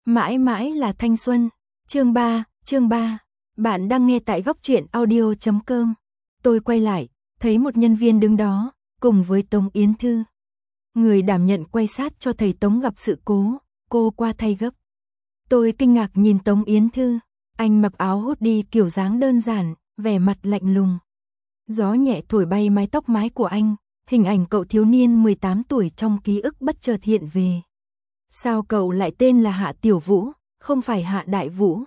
Mãi mãi là thanh xuân. Chương 3. Bạn đang nghe tại góc truyện audio.com. Tôi quay lại, thấy một nhân viên đứng đó, cùng với Tống Yến Thư. Người đảm nhận quay sát cho thầy Tống gặp sự cố, cô qua thay gấp. Tôi kinh ngạc nhìn Tống Yến Thư, anh mặc áo hoodie kiểu dáng đơn giản, vẻ mặt lạnh lùng. Gió nhẹ thổi bay mái tóc mái của anh, hình ảnh cậu thiếu niên 18 tuổi trong ký ức bất chợt hiện về. Sao cậu lại tên là Hạ Tiểu Vũ, không phải Hạ Đại Vũ?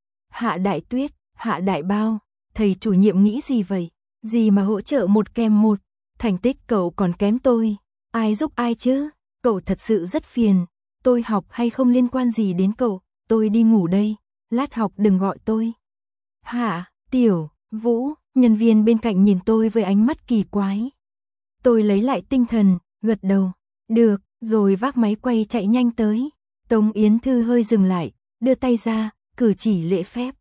Hạ Đại Tuyết, Hạ Đại Bao, thầy chủ nhiệm nghĩ gì vậy? Gì mà hỗ trợ 1 kèm 1, thành tích cậu còn kém tôi, ai giúp ai chứ? Cậu thật sự rất phiền, tôi học hay không liên quan gì đến cậu, tôi đi ngủ đây, lát học đừng gọi tôi. Hạ, Tiểu, Vũ, nhân viên bên cạnh nhìn tôi với ánh mắt kỳ quái. Tôi lấy lại tinh thần, gật đầu, được, rồi vác máy quay chạy nhanh tới. Tống Yến Thư hơi dừng lại, đưa tay ra, cử chỉ lễ phép.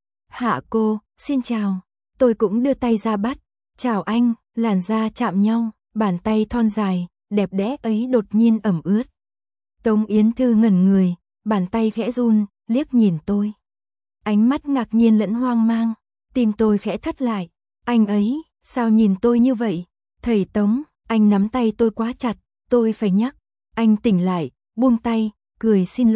Hạ cô, xin chào. Tôi cũng đưa tay ra bắt. Chào anh, làn da chạm nhau, bàn tay thon dài, đẹp đẽ ấy đột nhiên ẩm ướt. Tống Yến Thư ngẩn người, bàn tay khẽ run, liếc nhìn tôi. Ánh mắt ngạc nhiên lẫn hoang mang, tim tôi khẽ thắt lại. Anh ấy, sao nhìn tôi như vậy? Thầy Tống, anh nắm tay tôi quá chặt, tôi phải nhắc. Anh tỉnh lại, buông tay, cười xin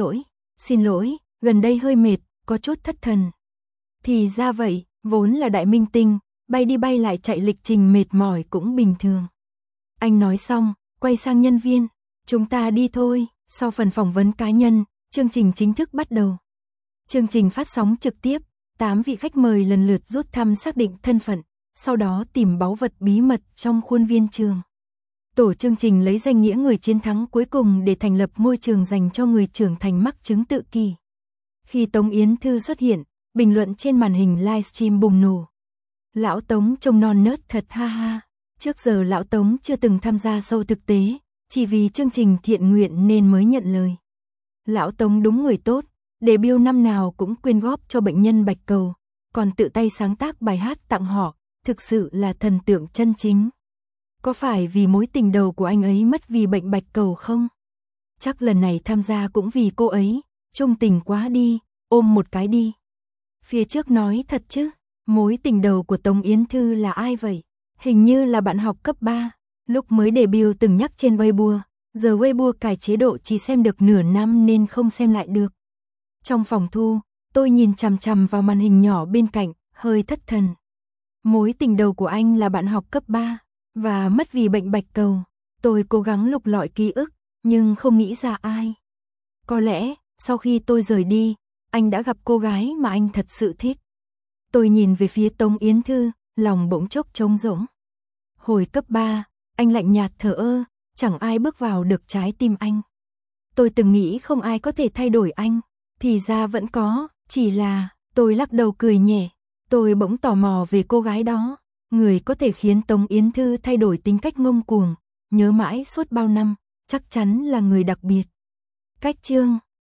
lỗi, gần đây hơi mệt, có chút thất thần. Thì ra vậy, vốn là đại minh tinh, bay đi bay lại chạy lịch trình mệt mỏi cũng bình thường. Anh nói xong, quay sang nhân viên, chúng ta đi thôi. Sau phần phỏng vấn cá nhân, chương trình chính thức bắt đầu. Chương trình phát sóng trực tiếp, 8 vị khách mời lần lượt rút thăm xác định thân phận, sau đó tìm báu vật bí mật trong khuôn viên trường. Tổ chương trình lấy danh nghĩa người chiến thắng cuối cùng để thành lập môi trường dành cho người trưởng thành mắc chứng tự kỷ. Khi Tống Yến Thư xuất hiện, bình luận trên màn hình livestream bùng nổ. Lão Tống trông non nớt thật ha ha. Trước giờ Lão Tống chưa từng tham gia show thực tế, chỉ vì chương trình thiện nguyện nên mới nhận lời. Lão Tống đúng người tốt, debut năm nào cũng quyên góp cho bệnh nhân bạch cầu, còn tự tay sáng tác bài hát tặng họ, thực sự là thần tượng chân chính. Có phải vì mối tình đầu của anh ấy mất vì bệnh bạch cầu không? Chắc lần này tham gia cũng vì cô ấy, trung tình quá đi, ôm một cái đi. Phía trước nói thật chứ, mối tình đầu của Tống Yến Thư là ai vậy? Hình như là bạn học cấp 3, lúc mới debut từng nhắc trên Weibo, giờ Weibo cài chế độ chỉ xem được nửa năm nên không xem lại được. Trong phòng thu, tôi nhìn chằm chằm vào màn hình nhỏ bên cạnh, hơi thất thần. Mối tình đầu của anh là bạn học cấp 3. Và mất vì bệnh bạch cầu. Tôi cố gắng lục lọi ký ức, nhưng không nghĩ ra ai. Có lẽ, sau khi tôi rời đi, anh đã gặp cô gái mà anh thật sự thích. Tôi nhìn về phía Tống Yến Thư, lòng bỗng chốc trống rỗng. Hồi cấp 3, anh lạnh nhạt thờ ơ, chẳng ai bước vào được trái tim anh. Tôi từng nghĩ không ai có thể thay đổi anh, thì ra vẫn có, chỉ là, tôi lắc đầu cười nhẹ. Tôi bỗng tò mò về cô gái đó. Người có thể khiến Tống Yến Thư thay đổi tính cách ngông cuồng, nhớ mãi suốt bao năm, chắc chắn là người đặc biệt. Cách chương